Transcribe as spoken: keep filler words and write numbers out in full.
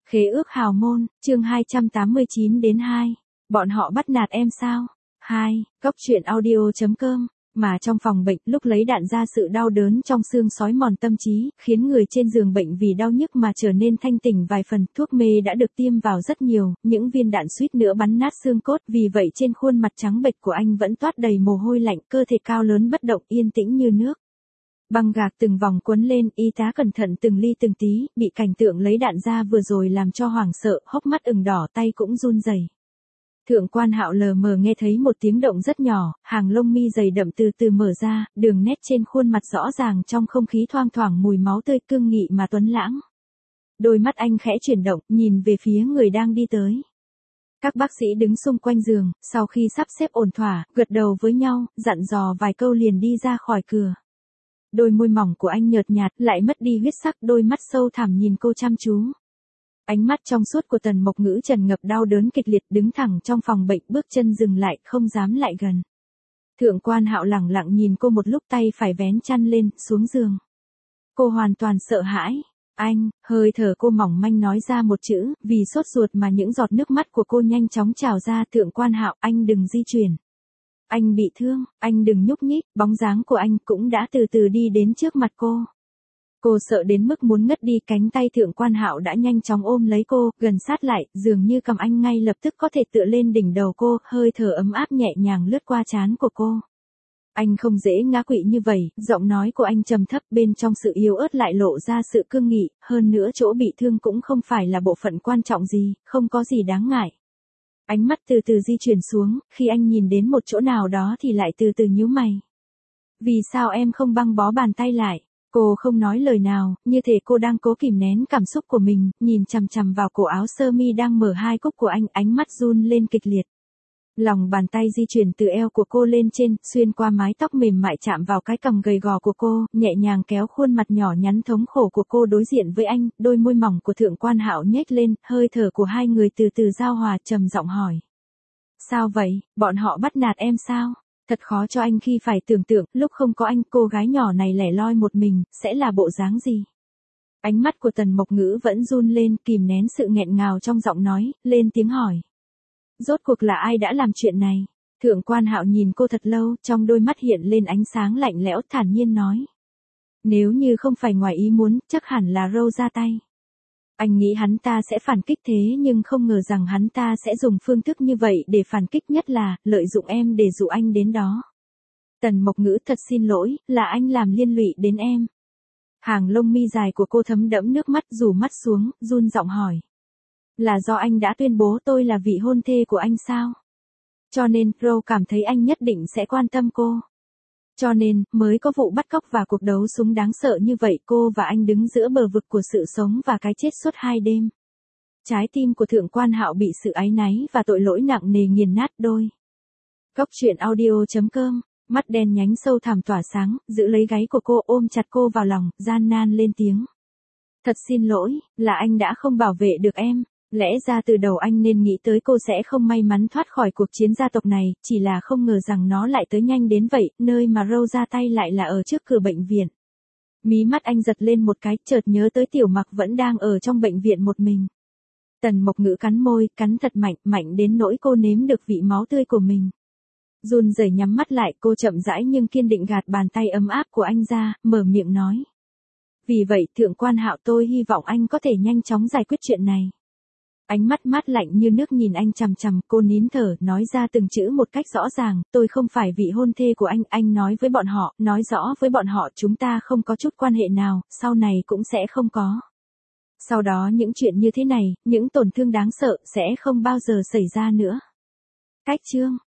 Khế ước hào môn, chương hai trăm tám mươi chín đến hai. Bọn họ bắt nạt em sao? hai. Góc truyện audio.com. Mà trong phòng bệnh, lúc lấy đạn ra sự đau đớn trong xương xói mòn tâm trí, khiến người trên giường bệnh vì đau nhức mà trở nên thanh tỉnh vài phần. Thuốc mê đã được tiêm vào rất nhiều, những viên đạn suýt nữa bắn nát xương cốt. Vì vậy trên khuôn mặt trắng bệch của anh vẫn toát đầy mồ hôi lạnh, cơ thể cao lớn bất động yên tĩnh như nước. Băng gạc từng vòng quấn lên, y tá cẩn thận từng ly từng tí, bị cảnh tượng lấy đạn ra vừa rồi làm cho hoảng sợ, hốc mắt ửng đỏ, tay cũng run rẩy. Thượng quan Hạo lờ mờ nghe thấy một tiếng động rất nhỏ, hàng lông mi dày đậm từ từ mở ra, đường nét trên khuôn mặt rõ ràng trong không khí thoang thoảng mùi máu tươi, cương nghị mà tuấn lãng. Đôi mắt anh khẽ chuyển động, nhìn về phía người đang đi tới. Các bác sĩ đứng xung quanh giường, sau khi sắp xếp ổn thỏa, gật đầu với nhau, dặn dò vài câu liền đi ra khỏi cửa. Đôi môi mỏng của anh nhợt nhạt, lại mất đi huyết sắc, đôi mắt sâu thẳm nhìn cô chăm chú. Ánh mắt trong suốt của Tần Mộc Ngữ tràn ngập đau đớn kịch liệt, đứng thẳng trong phòng bệnh, bước chân dừng lại, không dám lại gần. Thượng quan Hạo lẳng lặng nhìn cô một lúc, tay phải vén chăn lên, xuống giường. Cô hoàn toàn sợ hãi. Anh, hơi thở cô mỏng manh nói ra một chữ, vì sốt ruột mà những giọt nước mắt của cô nhanh chóng trào ra. Thượng quan Hạo, anh đừng di chuyển. Anh bị thương, anh đừng nhúc nhích. Bóng dáng của anh cũng đã từ từ đi đến trước mặt cô. Cô sợ đến mức muốn ngất đi, cánh tay Thượng quan Hạo đã nhanh chóng ôm lấy cô, gần sát lại, dường như cầm anh ngay lập tức có thể tựa lên đỉnh đầu cô, hơi thở ấm áp nhẹ nhàng lướt qua trán của cô. Anh không dễ ngã quỵ như vậy, giọng nói của anh trầm thấp, bên trong sự yếu ớt lại lộ ra sự cương nghị, hơn nữa chỗ bị thương cũng không phải là bộ phận quan trọng gì, không có gì đáng ngại. Ánh mắt từ từ di chuyển xuống, khi anh nhìn đến một chỗ nào đó thì lại từ từ nhíu mày. Vì sao em không băng bó bàn tay lại? Cô không nói lời nào, như thể cô đang cố kìm nén cảm xúc của mình, nhìn chằm chằm vào cổ áo sơ mi đang mở hai cúc của anh, ánh mắt run lên kịch liệt. Lòng bàn tay di chuyển từ eo của cô lên trên, xuyên qua mái tóc mềm mại chạm vào cái cằm gầy gò của cô, nhẹ nhàng kéo khuôn mặt nhỏ nhắn thống khổ của cô đối diện với anh, đôi môi mỏng của Thượng quan Hạo nhếch lên, hơi thở của hai người từ từ giao hòa, trầm giọng hỏi. Sao vậy, bọn họ bắt nạt em sao? Thật khó cho anh khi phải tưởng tượng, lúc không có anh, cô gái nhỏ này lẻ loi một mình, sẽ là bộ dáng gì? Ánh mắt của Tần Mộc Ngữ vẫn run lên, kìm nén sự nghẹn ngào trong giọng nói, lên tiếng hỏi. Rốt cuộc là ai đã làm chuyện này? Thượng quan Hạo nhìn cô thật lâu, trong đôi mắt hiện lên ánh sáng lạnh lẽo, thản nhiên nói. Nếu như không phải ngoài ý muốn, chắc hẳn là Râu ra tay. Anh nghĩ hắn ta sẽ phản kích, thế nhưng không ngờ rằng hắn ta sẽ dùng phương thức như vậy để phản kích, nhất là lợi dụng em để dụ anh đến đó. Tần Mộc Ngữ, thật xin lỗi, là anh làm liên lụy đến em. Hàng lông mi dài của cô thấm đẫm nước mắt, rủ mắt xuống, run giọng hỏi. Là do anh đã tuyên bố tôi là vị hôn thê của anh sao? Cho nên, Râu cảm thấy anh nhất định sẽ quan tâm cô. Cho nên, mới có vụ bắt cóc và cuộc đấu súng đáng sợ như vậy, cô và anh đứng giữa bờ vực của sự sống và cái chết suốt hai đêm. Trái tim của Thượng quan Hạo bị sự áy náy và tội lỗi nặng nề nghiền nát đôi. Góc truyện audio.com, mắt đen nhánh sâu thẳm tỏa sáng, giữ lấy gáy của cô, ôm chặt cô vào lòng, gian nan lên tiếng. Thật xin lỗi, là anh đã không bảo vệ được em. Lẽ ra từ đầu anh nên nghĩ tới cô sẽ không may mắn thoát khỏi cuộc chiến gia tộc này, chỉ là không ngờ rằng nó lại tới nhanh đến vậy, nơi mà Râu ra tay lại là ở trước cửa bệnh viện. Mí mắt anh giật lên một cái, chợt nhớ tới Tiểu Mặc vẫn đang ở trong bệnh viện một mình. Tần Mộc Ngữ cắn môi, cắn thật mạnh, mạnh đến nỗi cô nếm được vị máu tươi của mình. Run rẩy nhắm mắt lại, cô chậm rãi nhưng kiên định gạt bàn tay ấm áp của anh ra, mở miệng nói. Vì vậy, Thượng quan Hạo, tôi hy vọng anh có thể nhanh chóng giải quyết chuyện này. Ánh mắt mát lạnh như nước nhìn anh chằm chằm, cô nín thở, nói ra từng chữ một cách rõ ràng, tôi không phải vị hôn thê của anh, anh nói với bọn họ, nói rõ với bọn họ chúng ta không có chút quan hệ nào, sau này cũng sẽ không có. Sau đó những chuyện như thế này, những tổn thương đáng sợ, sẽ không bao giờ xảy ra nữa. Cách chương.